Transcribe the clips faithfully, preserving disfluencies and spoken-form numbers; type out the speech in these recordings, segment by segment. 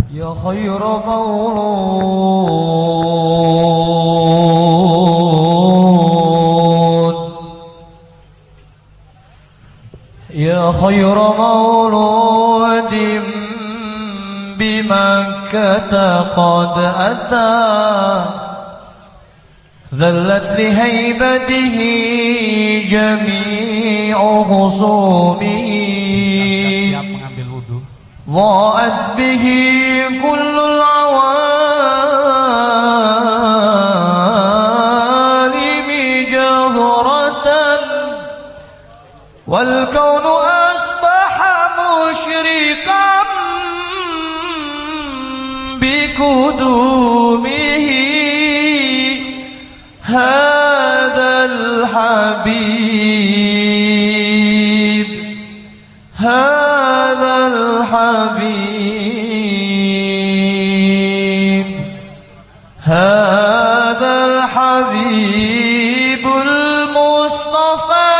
يا خير مولود يا خير مولود بمكة قد أتى ذلت لهيبته جميع خصومه ضاءت به كل العوالم جهرة والكون أصبح مشرقا بقدومه هذا الحبيب هذا الحبيب هذا الحبيب المصطفى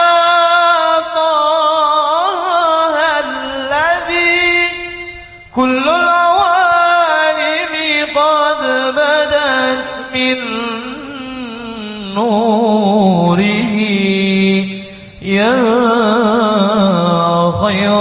طه الذي كل العوالم قد بدت من نوره يا خير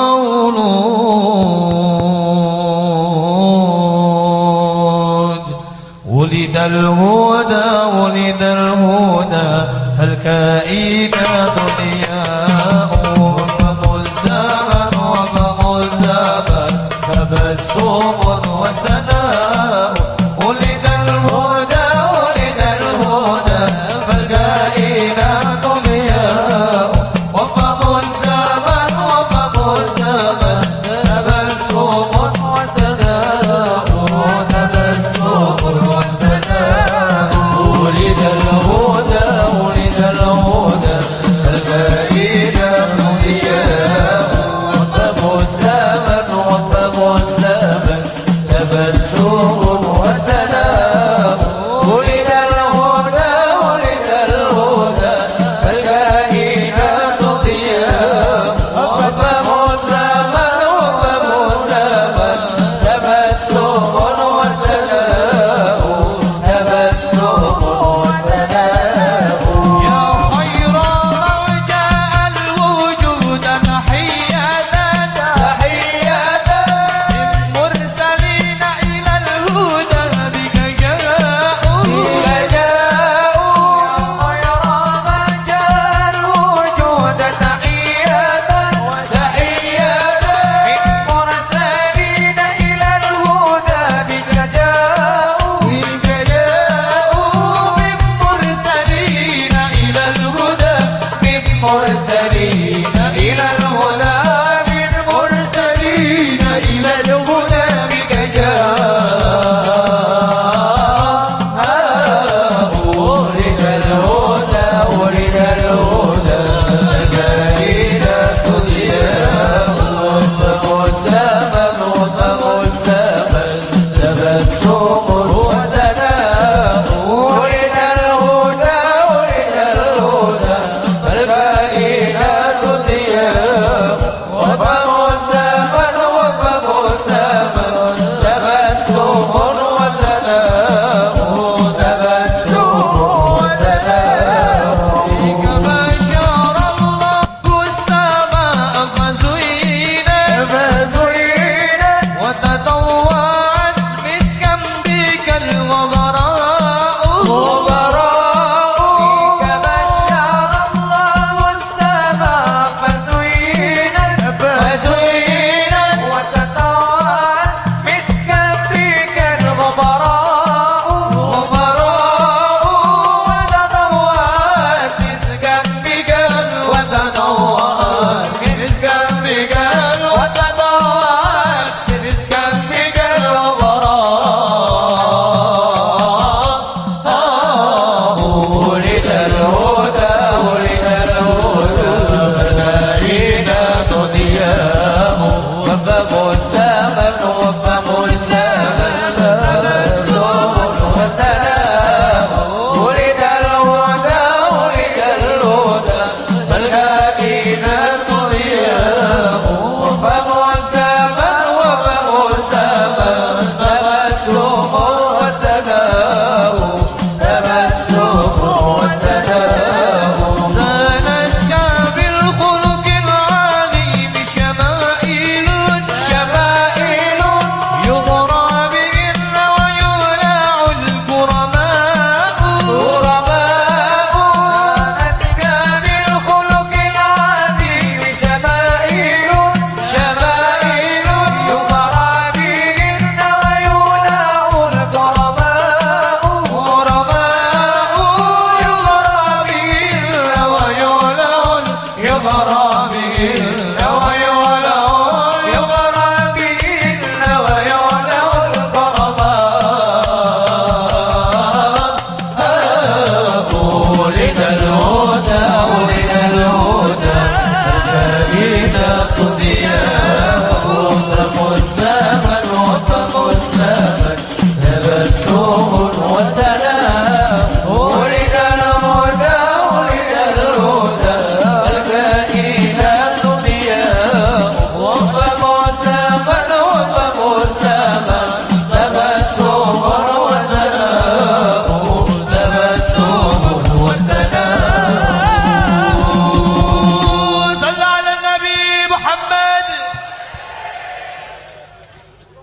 مولود ولد الهدى ولد الهدى فالكائنات ضياء وفم الزمن وفم الزمن تبسم وسناء ولد الهدى ولد الهدى فالكائنات ضياء وفم الزمن وفم الزمن تبسم وسناء تبسم وسناء ولد الهدى ولد الهدى فالكائنات ضياء وفم الزمن وفم الزمن تبسم وسناء ولد الهدى ولد الهدى فالكائنات ضياء وفم الزمن وفم الزمن تبسم وسناء تبسم وسناء يا خير من جاء الوجود تحية تحية للمرسلين إلى الهدى بك جاءوا بك جاءوا يا خير من جاء الوجود تحية تحية للمرسلين إلى الهدى بك جاءوا بك جاءوا بالمرسلين إلى الهدى بالمرسلين إلى الهدى بالمرسلين إلى الهدى